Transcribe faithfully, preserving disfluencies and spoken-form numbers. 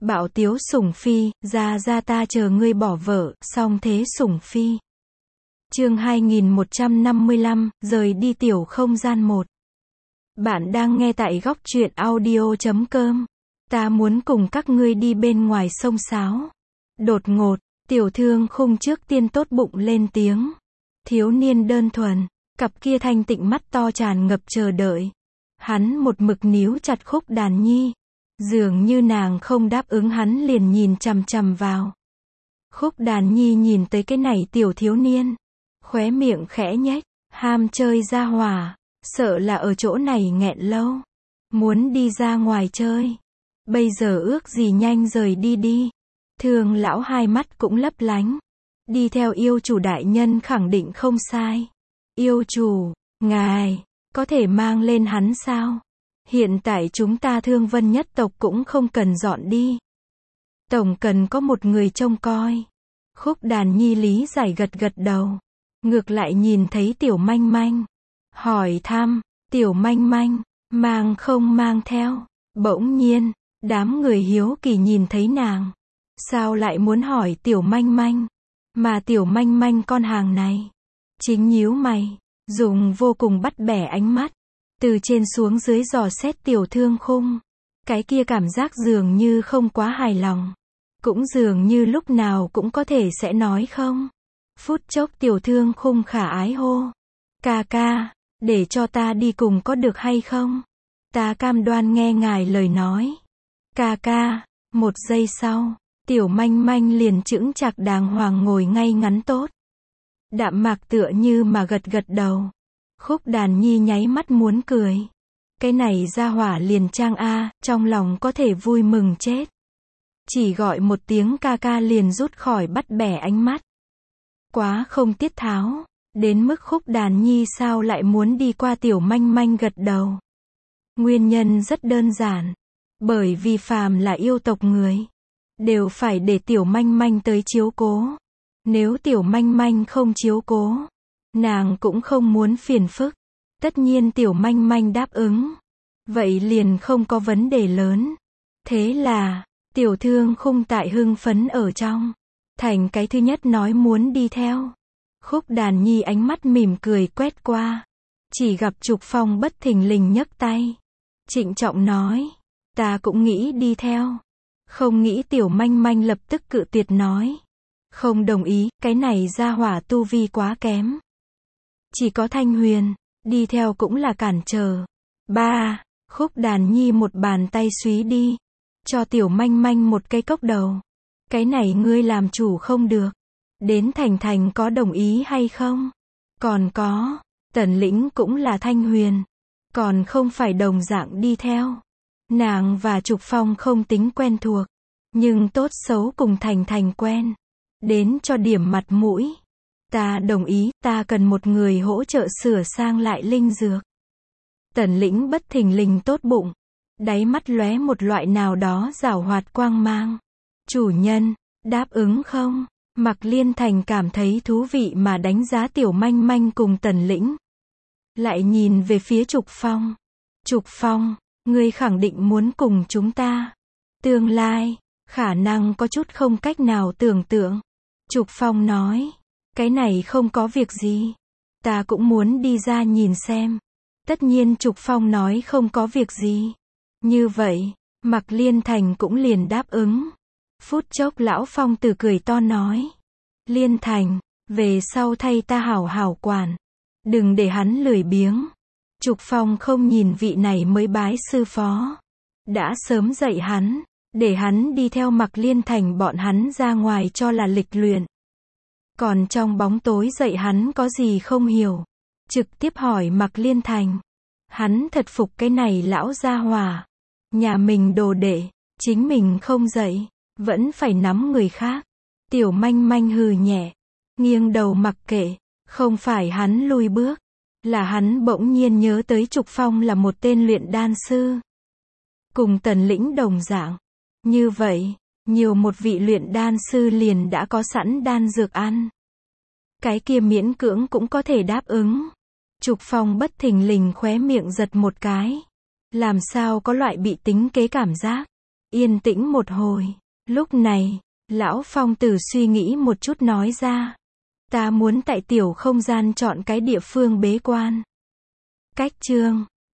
Bạo tiếu sủng phi, ra ra ta chờ ngươi bỏ vợ, song thế sủng phi. Chương hai nghìn một trăm năm mươi lăm, rời đi tiểu không gian một. Bạn đang nghe tại góc truyện audio chấm com. Ta muốn cùng các ngươi đi bên ngoài sông sáo. Đột ngột, tiểu thương khung trước tiên tốt bụng lên tiếng. Thiếu niên đơn thuần, cặp kia thanh tịnh mắt to tràn ngập chờ đợi. Hắn một mực níu chặt Khúc Đàn Nhi. Dường như nàng không đáp ứng hắn liền nhìn chằm chằm vào. Khúc Đàn Nhi nhìn tới cái này tiểu thiếu niên. Khóe miệng khẽ nhếch, ham chơi ra hỏa, sợ là ở chỗ này nghẹn lâu. Muốn đi ra ngoài chơi. Bây giờ ước gì nhanh rời đi đi. Thương lão hai mắt cũng lấp lánh. Đi theo yêu chủ đại nhân khẳng định không sai. Yêu chủ, ngài, có thể mang lên hắn sao? Hiện tại chúng ta Thương Vân nhất tộc cũng không cần dọn đi. Tổng cần có một người trông coi. Khúc Đàn Nhi lý giải gật gật đầu. Ngược lại nhìn thấy tiểu manh manh. Hỏi thăm, tiểu manh manh, mang không mang theo. Bỗng nhiên, đám người hiếu kỳ nhìn thấy nàng. Sao lại muốn hỏi tiểu manh manh? Mà tiểu manh manh con hàng này. Chính nhíu mày, dùng vô cùng bắt bẻ ánh mắt. Từ trên xuống dưới dò xét tiểu thương khung. Cái kia cảm giác dường như không quá hài lòng. Cũng dường như lúc nào cũng có thể sẽ nói không. Phút chốc tiểu thương khung khả ái hô. Ca ca, để cho ta đi cùng có được hay không? Ta cam đoan nghe ngài lời nói. Ca ca, một giây sau, tiểu manh manh liền chững chạc đàng hoàng ngồi ngay ngắn tốt. Đạm mạc tựa như mà gật gật đầu. Khúc Đàn Nhi nháy mắt muốn cười. Cái này ra hỏa liền trang a, trong lòng có thể vui mừng chết. Chỉ gọi một tiếng ca ca liền rút khỏi bắt bẻ ánh mắt. Quá không tiết tháo, đến mức Khúc Đàn Nhi sao lại muốn đi qua tiểu manh manh gật đầu. Nguyên nhân rất đơn giản. Bởi vì phàm là yêu tộc người, đều phải để tiểu manh manh tới chiếu cố. Nếu tiểu manh manh không chiếu cố, nàng cũng không muốn phiền phức. Tất nhiên tiểu manh manh đáp ứng. Vậy liền không có vấn đề lớn. Thế là, tiểu thương khung tại hưng phấn ở trong. Thành cái thứ nhất nói muốn đi theo. Khúc Đàn Nhi ánh mắt mỉm cười quét qua. Chỉ gặp Trục Phong bất thình lình nhấc tay. Trịnh trọng nói. Ta cũng nghĩ đi theo. Không nghĩ tiểu manh manh lập tức cự tuyệt nói. Không đồng ý, cái này ra hỏa tu vi quá kém. Chỉ có Thanh Huyền, đi theo cũng là cản trở. Ba, Khúc Đàn Nhi một bàn tay xúy đi. Cho tiểu manh manh một cây cốc đầu. Cái này ngươi làm chủ không được. Đến Thành Thành có đồng ý hay không? Còn có, Tần Lĩnh cũng là Thanh Huyền. Còn không phải đồng dạng đi theo. Nàng và Trục Phong không tính quen thuộc. Nhưng tốt xấu cùng Thành Thành quen. Đến cho điểm mặt mũi. Ta đồng ý, ta cần một người hỗ trợ sửa sang lại linh dược. Tần Lĩnh bất thình lình tốt bụng. Đáy mắt lóe một loại nào đó giảo hoạt quang mang. Chủ nhân, đáp ứng không? Mạc Liên Thành cảm thấy thú vị mà đánh giá tiểu manh manh cùng Tần Lĩnh. Lại nhìn về phía Trục Phong. Trục Phong, ngươi khẳng định muốn cùng chúng ta. Tương lai, khả năng có chút không cách nào tưởng tượng. Trục Phong nói. Cái này không có việc gì. Ta cũng muốn đi ra nhìn xem. Tất nhiên Trục Phong nói không có việc gì. Như vậy, Mạc Liên Thành cũng liền đáp ứng. Phút chốc lão Phong từ cười to nói. Liên Thành, về sau thay ta hảo hảo quản. Đừng để hắn lười biếng. Trục Phong không nhìn vị này mới bái sư phó. Đã sớm dạy hắn. Để hắn đi theo Mạc Liên Thành bọn hắn ra ngoài cho là lịch luyện. Còn trong bóng tối dạy hắn có gì không hiểu. Trực tiếp hỏi Mạc Liên Thành. Hắn thật phục cái này lão gia hỏa. Nhà mình đồ đệ, chính mình không dạy, vẫn phải nắm người khác. Tiểu manh manh hừ nhẹ, nghiêng đầu mặc kệ. Không phải hắn lùi bước, là hắn bỗng nhiên nhớ tới Trục Phong là một tên luyện đan sư. Cùng Tần Lĩnh đồng dạng. Như vậy, nhiều một vị luyện đan sư liền đã có sẵn đan dược ăn. Cái kia miễn cưỡng cũng có thể đáp ứng. Trục Phong bất thình lình khóe miệng giật một cái. Làm sao có loại bị tính kế cảm giác. Yên tĩnh một hồi. Lúc này, lão Phong Tử suy nghĩ một chút nói ra. Ta muốn tại tiểu không gian chọn cái địa phương bế quan. Cách chương